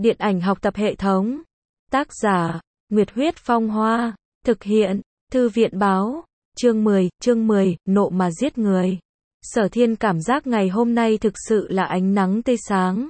Điện ảnh học tập hệ thống. Tác giả, Nguyệt Huyết Phong Hoa. Thực hiện, Thư viện báo. Chương 10, nộ mà giết người. Sở Thiên cảm giác ngày hôm nay thực sự là ánh nắng tươi sáng.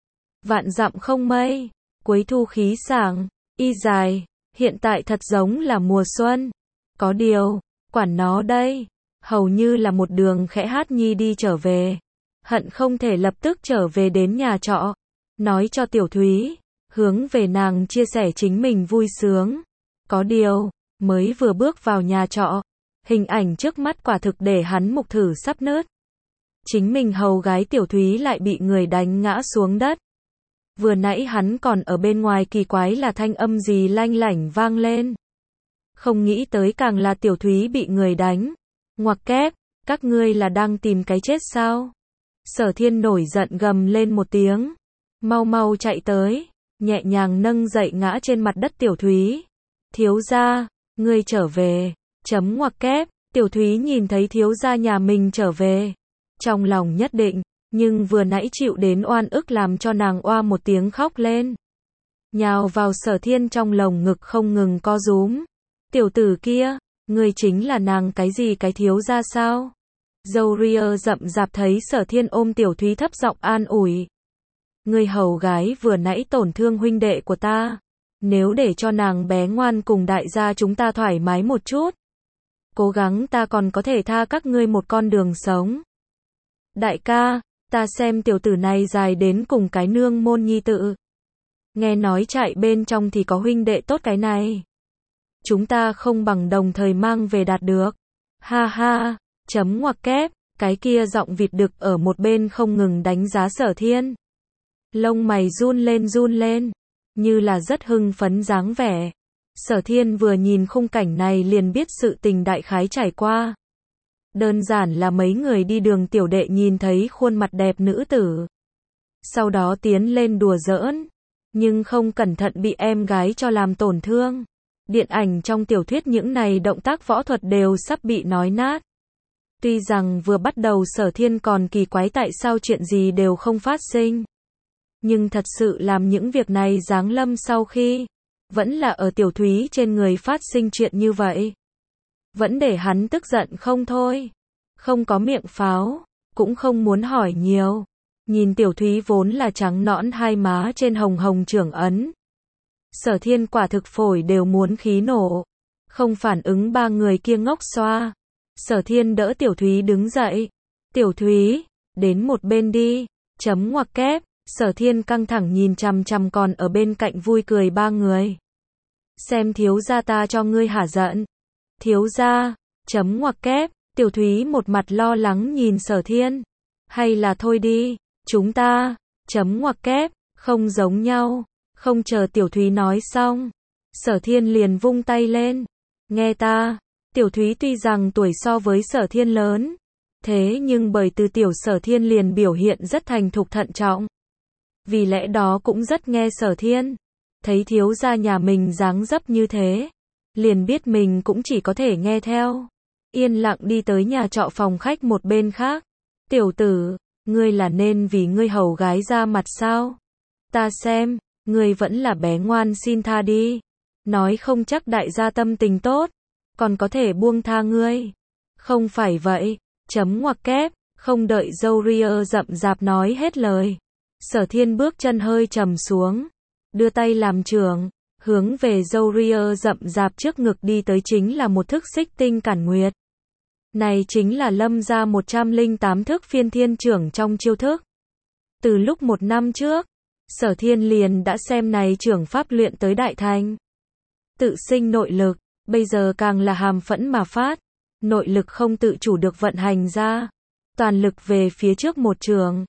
Vạn dặm không mây, cuối thu khí sảng, y dài, hiện tại thật giống là mùa xuân. Có điều, quản nó đây, hầu như là một đường khẽ hát nhi đi trở về. Hận không thể lập tức trở về đến nhà trọ, nói cho Tiểu Thúy, hướng về nàng chia sẻ chính mình vui sướng. Có điều, mới vừa bước vào nhà trọ, hình ảnh trước mắt quả thực để hắn mục thử sắp nứt. Chính mình hầu gái Tiểu Thúy lại bị người đánh ngã xuống đất. Vừa nãy hắn còn ở bên ngoài kỳ quái là thanh âm gì lanh lảnh vang lên. Không nghĩ tới càng là Tiểu Thúy bị người đánh. Ngoặc kép, các ngươi là đang tìm cái chết sao? Sở Thiên nổi giận gầm lên một tiếng. Mau mau chạy tới, nhẹ nhàng nâng dậy ngã trên mặt đất Tiểu Thúy. Thiếu gia, ngươi trở về, ngoặc kép, Tiểu Thúy nhìn thấy thiếu gia nhà mình trở về. Trong lòng nhất định, nhưng vừa nãy chịu đến oan ức làm cho nàng oa một tiếng khóc lên. Nhào vào Sở Thiên trong lồng ngực không ngừng co rúm. Tiểu tử kia, ngươi chính là nàng cái gì cái thiếu gia sao? Dâu ria rậm rạp thấy Sở Thiên ôm Tiểu Thúy thấp giọng an ủi. Ngươi hầu gái vừa nãy tổn thương huynh đệ của ta. Nếu để cho nàng bé ngoan cùng đại gia chúng ta thoải mái một chút, cố gắng ta còn có thể tha các ngươi một con đường sống. Đại ca, ta xem tiểu tử này dài đến cùng cái nương môn nhi tự. Nghe nói chạy bên trong thì có huynh đệ tốt cái này. Chúng ta không bằng đồng thời mang về đạt được. Ha ha, ngoặc kép, cái kia giọng vịt đực ở một bên không ngừng đánh giá Sở Thiên. Lông mày run lên, như là rất hưng phấn dáng vẻ. Sở Thiên vừa nhìn khung cảnh này liền biết sự tình đại khái trải qua. Đơn giản là mấy người đi đường tiểu đệ nhìn thấy khuôn mặt đẹp nữ tử. Sau đó tiến lên đùa giỡn, nhưng không cẩn thận bị em gái cho làm tổn thương. Điện ảnh trong tiểu thuyết những này động tác võ thuật đều sắp bị nói nát. Tuy rằng vừa bắt đầu Sở Thiên còn kỳ quái tại sao chuyện gì đều không phát sinh. Nhưng thật sự làm những việc này giáng lâm sau khi, vẫn là ở Tiểu Thúy trên người phát sinh chuyện như vậy. Vẫn để hắn tức giận không thôi. Không có miệng pháo, cũng không muốn hỏi nhiều. Nhìn Tiểu Thúy vốn là trắng nõn hai má trên hồng hồng trưởng ấn. Sở Thiên quả thực phổi đều muốn khí nổ. Không phản ứng ba người kia ngốc xoa. Sở Thiên đỡ Tiểu Thúy đứng dậy. Tiểu Thúy, đến một bên đi. Ngoặc kép, Sở Thiên căng thẳng nhìn chằm chằm còn ở bên cạnh vui cười ba người. Xem thiếu gia ta cho ngươi hả giận. Thiếu gia, ngoặc kép, Tiểu Thúy một mặt lo lắng nhìn Sở Thiên. Hay là thôi đi, chúng ta, ngoặc kép, không giống nhau. Không chờ Tiểu Thúy nói xong, Sở Thiên liền vung tay lên. Nghe ta, Tiểu Thúy tuy rằng tuổi so với Sở Thiên lớn, thế nhưng bởi từ tiểu Sở Thiên liền biểu hiện rất thành thục thận trọng. Vì lẽ đó cũng rất nghe Sở Thiên. Thấy thiếu gia nhà mình dáng dấp như thế, liền biết mình cũng chỉ có thể nghe theo. Yên lặng đi tới nhà trọ phòng khách một bên khác. Tiểu tử, ngươi là nên vì ngươi hầu gái ra mặt sao? Ta xem, ngươi vẫn là bé ngoan xin tha đi. Nói không chắc đại gia tâm tình tốt, còn có thể buông tha ngươi. Không phải vậy, ngoặc kép, không đợi dâu ria rậm rạp nói hết lời. Sở Thiên bước chân hơi trầm xuống, đưa tay làm trường, hướng về dâu ria rậm rạp trước ngực đi tới chính là một thức xích tinh cản nguyệt. Này chính là lâm gia 108 thức phiên thiên trưởng trong chiêu thức. Từ lúc 1 năm trước, Sở Thiên liền đã xem này trưởng pháp luyện tới đại thành. Tự sinh nội lực, bây giờ càng là hàm phẫn mà phát. Nội lực không tự chủ được vận hành ra. Toàn lực về phía trước một trường.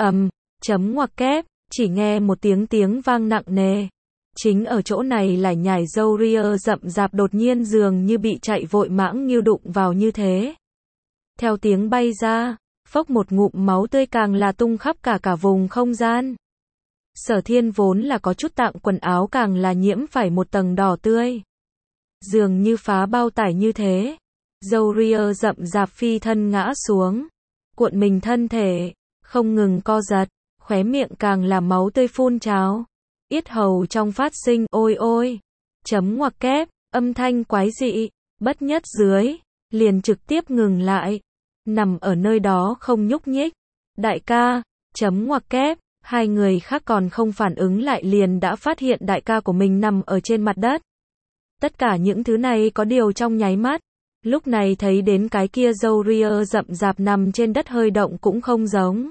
Ngoặc kép, chỉ nghe một tiếng vang nặng nề. Chính ở chỗ này lải nhải dâu ria rậm rạp đột nhiên dường như bị chạy vội mãng nghiêu đụng vào như thế. Theo tiếng bay ra, phốc một ngụm máu tươi càng là tung khắp cả vùng không gian. Sở Thiên vốn là có chút tạng quần áo càng là nhiễm phải một tầng đỏ tươi. Dường như phá bao tải như thế. Dâu ria rậm rạp phi thân ngã xuống. Cuộn mình thân thể, không ngừng co giật, khóe miệng càng là máu tươi phun trào. yết hầu trong phát sinh ôi ôi, chấm ngoặc kép, âm thanh quái dị, bất nhất dưới, liền trực tiếp ngừng lại, nằm ở nơi đó không nhúc nhích. Đại ca, chấm ngoặc kép, hai người khác còn không phản ứng lại liền đã phát hiện đại ca của mình nằm ở trên mặt đất. Tất cả những thứ này có điều trong nháy mắt, lúc này thấy đến cái kia râu ria rậm rạp nằm trên đất hơi động cũng không giống.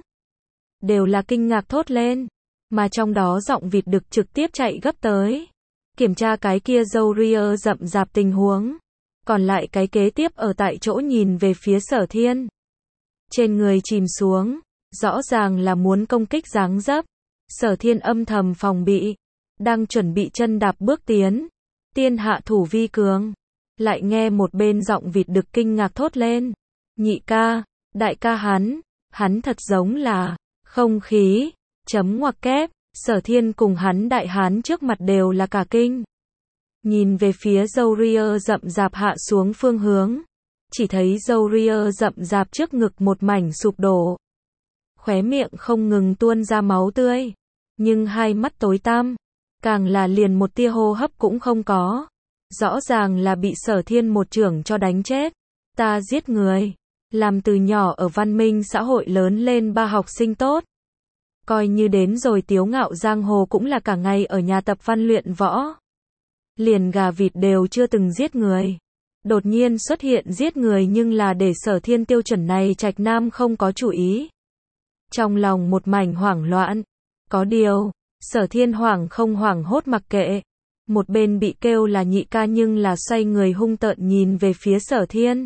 Đều là kinh ngạc thốt lên, mà trong đó giọng vịt đực trực tiếp chạy gấp tới. Kiểm tra cái kia râu ria rậm rạp tình huống. Còn lại cái kế tiếp ở tại chỗ nhìn về phía Sở Thiên. Trên người chìm xuống, rõ ràng là muốn công kích dáng dấp. Sở Thiên âm thầm phòng bị, đang chuẩn bị chân đạp bước tiến. Tiên hạ thủ vi cường. Lại nghe một bên giọng vịt đực kinh ngạc thốt lên. Nhị ca, đại ca hắn thật giống là không khí, chấm ngoặc kép, Sở Thiên cùng hắn đại hán trước mặt đều là cả kinh. Nhìn về phía râu ria rậm rạp hạ xuống phương hướng, chỉ thấy râu ria rậm rạp trước ngực một mảnh sụp đổ. Khóe miệng không ngừng tuôn ra máu tươi, nhưng hai mắt tối tăm, càng là liền một tia hô hấp cũng không có. Rõ ràng là bị Sở Thiên một chưởng cho đánh chết. Ta giết người, làm từ nhỏ ở văn minh xã hội lớn lên ba học sinh tốt. Coi như đến rồi tiếu ngạo giang hồ cũng là cả ngày ở nhà tập văn luyện võ. Liền gà vịt đều chưa từng giết người. Đột nhiên xuất hiện giết người nhưng là để Sở Thiên tiêu chuẩn này trạch nam không có chủ ý. Trong lòng một mảnh hoảng loạn. Có điều, Sở Thiên hoảng không hoảng hốt mặc kệ. Một bên bị kêu là nhị ca nhưng là xoay người hung tợn nhìn về phía Sở Thiên.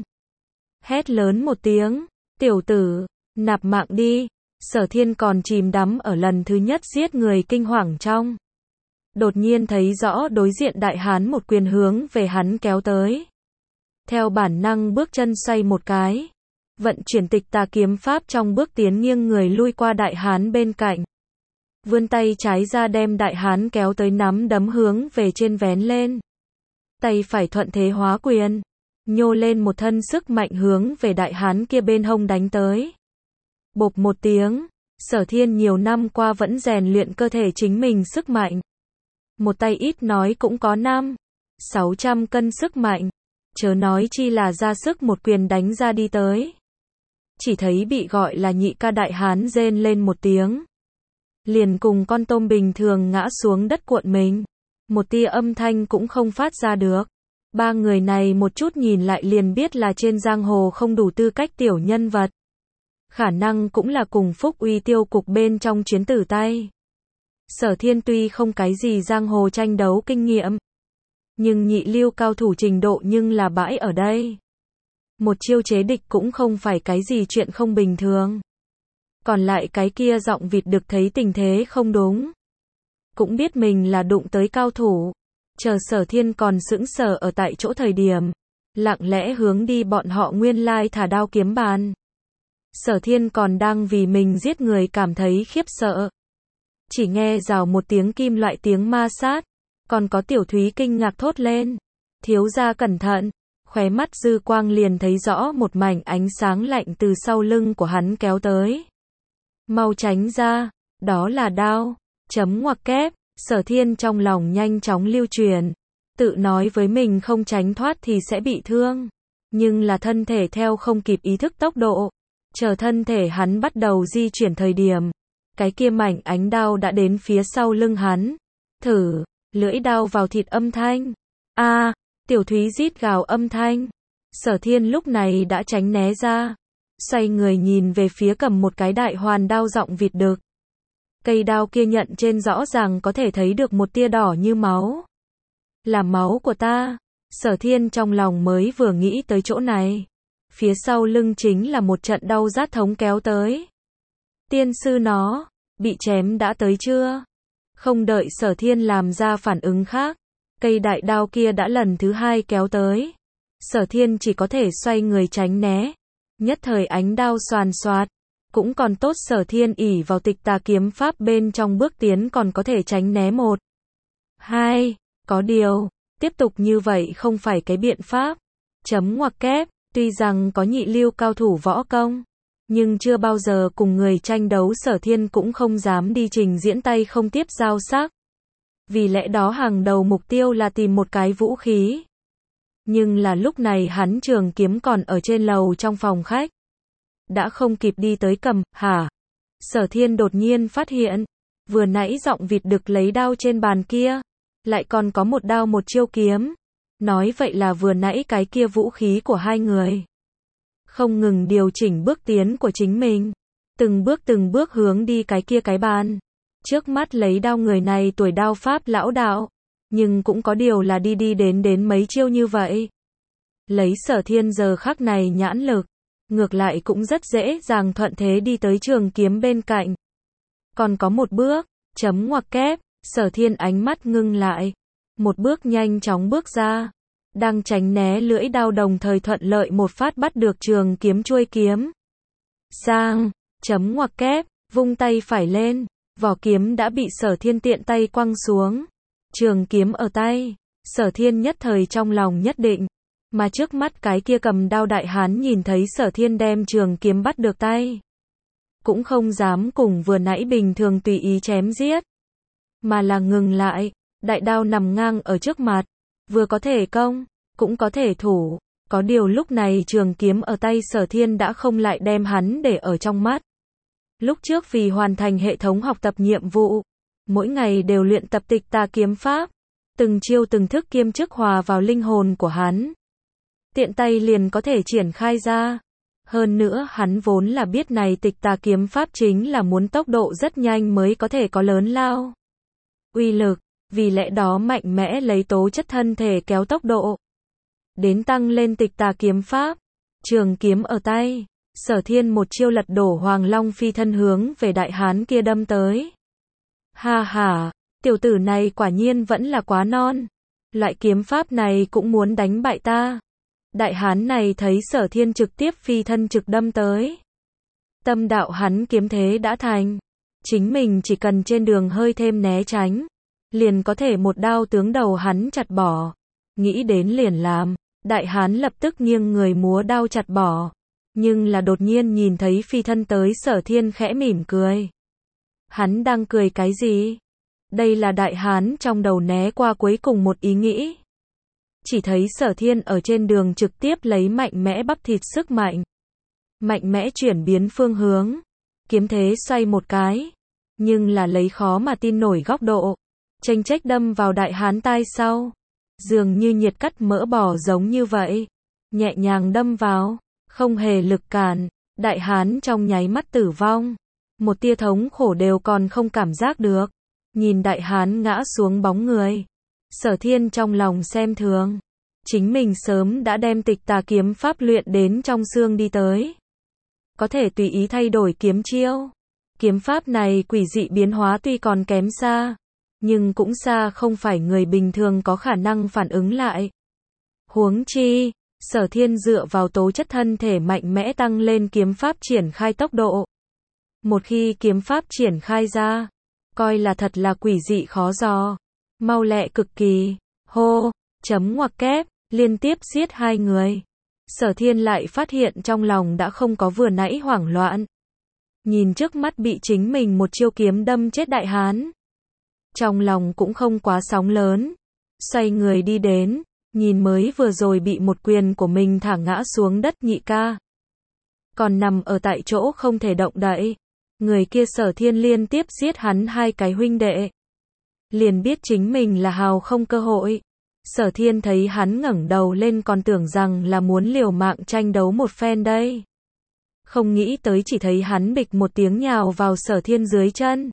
Hét lớn một tiếng, tiểu tử, nạp mạng đi. Sở Thiên còn chìm đắm ở lần thứ nhất giết người kinh hoàng trong. Đột nhiên thấy rõ đối diện đại hán một quyền hướng về hắn kéo tới. Theo bản năng bước chân xoay một cái. Vận chuyển tịch tà kiếm pháp trong bước tiến nghiêng người lui qua đại hán bên cạnh. Vươn tay trái ra đem đại hán kéo tới nắm đấm hướng về trên vén lên. Tay phải thuận thế hóa quyền. Nhô lên một thân sức mạnh hướng về đại hán kia bên hông đánh tới. Bộp một tiếng, Sở Thiên nhiều năm qua vẫn rèn luyện cơ thể chính mình sức mạnh. Một tay ít nói cũng có 500-600 cân sức mạnh. Chớ nói chi là ra sức một quyền đánh ra đi tới. Chỉ thấy bị gọi là nhị ca đại hán rên lên một tiếng. Liền cùng con tôm bình thường ngã xuống đất cuộn mình. Một tia âm thanh cũng không phát ra được. Ba người này một chút nhìn lại liền biết là trên giang hồ không đủ tư cách tiểu nhân vật. Khả năng cũng là cùng Phúc Uy tiêu cục bên trong chuyến tử tay. Sở Thiên tuy không cái gì giang hồ tranh đấu kinh nghiệm, nhưng nhị lưu cao thủ trình độ nhưng là bãi ở đây. Một chiêu chế địch cũng không phải cái gì chuyện không bình thường. Còn lại cái kia giọng vịt đực thấy tình thế không đúng. Cũng biết mình là đụng tới cao thủ. Chờ Sở Thiên còn sững sờ ở tại chỗ thời điểm. Lặng lẽ hướng đi bọn họ nguyên lai thả đao kiếm bàn. Sở Thiên còn đang vì mình giết người cảm thấy khiếp sợ. Chỉ nghe rào một tiếng kim loại tiếng ma sát. Còn có Tiểu Thúy kinh ngạc thốt lên. Thiếu gia cẩn thận. Khóe mắt dư quang liền thấy rõ một mảnh ánh sáng lạnh từ sau lưng của hắn kéo tới. Mau tránh ra. Đó là đao. Chấm ngoặc kép. Sở Thiên trong lòng nhanh chóng lưu truyền. Tự nói với mình không tránh thoát thì sẽ bị thương. Nhưng là thân thể theo không kịp ý thức tốc độ. Chờ thân thể hắn bắt đầu di chuyển thời điểm. Cái kia mảnh ánh đao đã đến phía sau lưng hắn. Thử, lưỡi đao vào thịt âm thanh. A, Tiểu Thúy rít gào âm thanh. Sở Thiên lúc này đã tránh né ra. Xoay người nhìn về phía cầm một cái đại hoàn đao giọng vịt đực. Cây đao kia nhận trên rõ ràng có thể thấy được một tia đỏ như máu. Là máu của ta. Sở Thiên trong lòng mới vừa nghĩ tới chỗ này. Phía sau lưng chính là một trận đau rát thống kéo tới. Tiên sư nó, bị chém đã tới chưa? Không đợi Sở Thiên làm ra phản ứng khác. Cây đại đao kia đã lần thứ hai kéo tới. Sở Thiên chỉ có thể xoay người tránh né. Nhất thời ánh đao xoàn xoạt. Cũng còn tốt Sở Thiên ỷ vào tịch tà kiếm pháp bên trong bước tiến còn có thể tránh né 1, 2, có điều, tiếp tục như vậy không phải cái biện pháp. Chấm ngoặc kép, tuy rằng có nhị lưu cao thủ võ công, nhưng chưa bao giờ cùng người tranh đấu Sở Thiên cũng không dám đi trình diễn tay không tiếp giao sắc. Vì lẽ đó hàng đầu mục tiêu là tìm một cái vũ khí. Nhưng là lúc này hắn trường kiếm còn ở trên lầu trong phòng khách. Đã không kịp đi tới cầm, hả? Sở Thiên đột nhiên phát hiện, vừa nãy giọng vịt đực lấy đao trên bàn kia, lại còn có một đao một chiêu kiếm. Nói vậy là vừa nãy cái kia vũ khí của hai người. Không ngừng điều chỉnh bước tiến của chính mình. Từng bước hướng đi cái kia cái bàn. Trước mắt lấy đao người này tuổi đao pháp lão đạo. Nhưng cũng có điều là đi đến mấy chiêu như vậy. Lấy Sở Thiên giờ khắc này nhãn lực. Ngược lại cũng rất dễ dàng thuận thế đi tới trường kiếm bên cạnh. Còn có một bước, chấm ngoặc kép, Sở Thiên ánh mắt ngưng lại. Một bước nhanh chóng bước ra. Đang tránh né lưỡi đao đồng thời thuận lợi một phát bắt được trường kiếm chuôi kiếm. Sang, chấm ngoặc kép, vung tay phải lên. Vỏ kiếm đã bị Sở Thiên tiện tay quăng xuống. Trường kiếm ở tay. Sở Thiên nhất thời trong lòng nhất định. Mà trước mắt cái kia cầm đao đại hán nhìn thấy Sở Thiên đem trường kiếm bắt được tay. Cũng không dám cùng vừa nãy bình thường tùy ý chém giết. Mà là ngừng lại, đại đao nằm ngang ở trước mặt. Vừa có thể công, cũng có thể thủ. Có điều lúc này trường kiếm ở tay Sở Thiên đã không lại đem hắn để ở trong mắt. Lúc trước vì hoàn thành hệ thống học tập nhiệm vụ, mỗi ngày đều luyện tập tịch tà kiếm pháp. Từng chiêu từng thức kiêm chức hòa vào linh hồn của hắn. Tiện tay liền có thể triển khai ra. Hơn nữa hắn vốn là biết này tịch tà kiếm pháp chính là muốn tốc độ rất nhanh mới có thể có lớn lao uy lực, vì lẽ đó mạnh mẽ lấy tố chất thân thể kéo tốc độ. Đến tăng lên tịch tà kiếm pháp, trường kiếm ở tay, Sở Thiên một chiêu lật đổ Hoàng Long phi thân hướng về đại hán kia đâm tới. Ha ha, tiểu tử này quả nhiên vẫn là quá non. Loại kiếm pháp này cũng muốn đánh bại ta. Đại hán này thấy Sở Thiên trực tiếp phi thân trực đâm tới. Tâm đạo hắn kiếm thế đã thành. Chính mình chỉ cần trên đường hơi thêm né tránh. Liền có thể một đao tướng đầu hắn chặt bỏ. Nghĩ đến liền làm. Đại hán lập tức nghiêng người múa đao chặt bỏ. Nhưng là đột nhiên nhìn thấy phi thân tới Sở Thiên khẽ mỉm cười. Hắn đang cười cái gì? Đây là đại hán trong đầu né qua cuối cùng một ý nghĩ. Chỉ thấy Sở Thiên ở trên đường trực tiếp lấy mạnh mẽ bắp thịt sức mạnh. Mạnh mẽ chuyển biến phương hướng. Kiếm thế xoay một cái. Nhưng là lấy khó mà tin nổi góc độ. Chênh chếch đâm vào đại hán tai sau. Dường như nhiệt cắt mỡ bò giống như vậy. Nhẹ nhàng đâm vào. Không hề lực cản. Đại hán trong nháy mắt tử vong. Một tia thống khổ đều còn không cảm giác được. Nhìn đại hán ngã xuống bóng người. Sở Thiên trong lòng xem thường. Chính mình sớm đã đem tịch tà kiếm pháp luyện đến trong xương đi tới. Có thể tùy ý thay đổi kiếm chiêu. Kiếm pháp này quỷ dị biến hóa tuy còn kém xa. Nhưng cũng xa không phải người bình thường có khả năng phản ứng lại. Huống chi, Sở Thiên dựa vào tố chất thân thể mạnh mẽ tăng lên kiếm pháp triển khai tốc độ. Một khi kiếm pháp triển khai ra, coi là thật là quỷ dị khó dò. Mau lẹ cực kỳ. Hô, chấm ngoặc kép, liên tiếp giết hai người. Sở Thiên lại phát hiện trong lòng đã không có vừa nãy hoảng loạn. Nhìn trước mắt bị chính mình một chiêu kiếm đâm chết đại hán. Trong lòng cũng không quá sóng lớn. Xoay người đi đến, nhìn mới vừa rồi bị một quyền của mình thả ngã xuống đất nhị ca. Còn nằm ở tại chỗ không thể động đậy. Người kia Sở Thiên liên tiếp giết hắn hai cái huynh đệ. Liền biết chính mình là hào không cơ hội. Sở Thiên thấy hắn ngẩng đầu lên còn tưởng rằng là muốn liều mạng tranh đấu một phen đây. Không nghĩ tới chỉ thấy hắn bịch một tiếng nhào vào Sở Thiên dưới chân.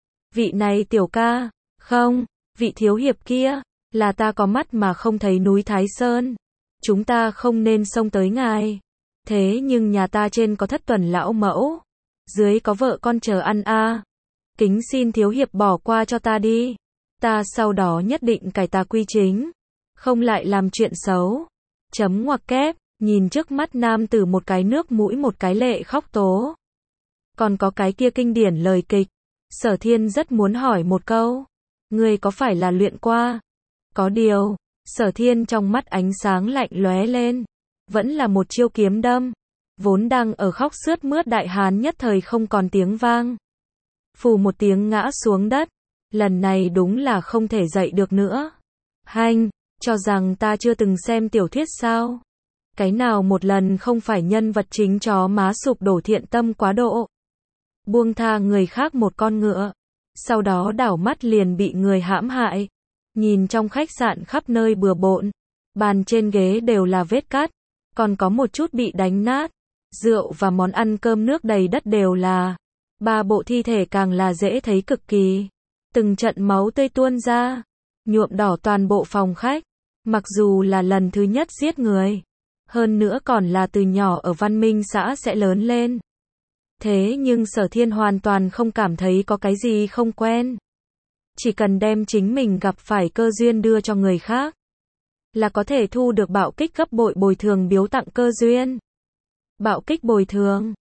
Vị này tiểu ca, không, vị thiếu hiệp kia, là ta có mắt mà không thấy núi Thái Sơn. Chúng ta không nên xông tới ngài. Thế nhưng nhà ta trên có thất tuần lão mẫu. Dưới có vợ con chờ ăn a. Kính xin thiếu hiệp bỏ qua cho ta đi. Ta sau đó nhất định cải tà quy chính. Không lại làm chuyện xấu. Chấm ngoặc kép, nhìn trước mắt nam tử một cái nước mũi một cái lệ khóc tố. Còn có cái kia kinh điển lời kịch. Sở Thiên rất muốn hỏi một câu. Ngươi có phải là luyện qua? Có điều, Sở Thiên trong mắt ánh sáng lạnh lóe lên. Vẫn là một chiêu kiếm đâm. Vốn đang ở khóc sướt mướt đại hán nhất thời không còn tiếng vang. Phù một tiếng ngã xuống đất. Lần này đúng là không thể dậy được nữa. Hanh, cho rằng ta chưa từng xem tiểu thuyết sao? Cái nào một lần không phải nhân vật chính chó má sụp đổ thiện tâm quá độ. Buông tha người khác một con ngựa. Sau đó đảo mắt liền bị người hãm hại. Nhìn trong khách sạn khắp nơi bừa bộn. Bàn trên ghế đều là vết cát. Còn có một chút bị đánh nát. Rượu và món ăn cơm nước đầy đất đều là. Ba bộ thi thể càng là dễ thấy cực kỳ. Từng trận máu tươi tuôn ra. Nhuộm đỏ toàn bộ phòng khách. Mặc dù là lần thứ nhất giết người. Hơn nữa còn là từ nhỏ ở văn minh xã sẽ lớn lên. Thế nhưng Sở Thiên hoàn toàn không cảm thấy có cái gì không quen. Chỉ cần đem chính mình gặp phải cơ duyên đưa cho người khác. Là có thể thu được bạo kích gấp bội bồi thường biếu tặng cơ duyên. Bạo kích bồi thường.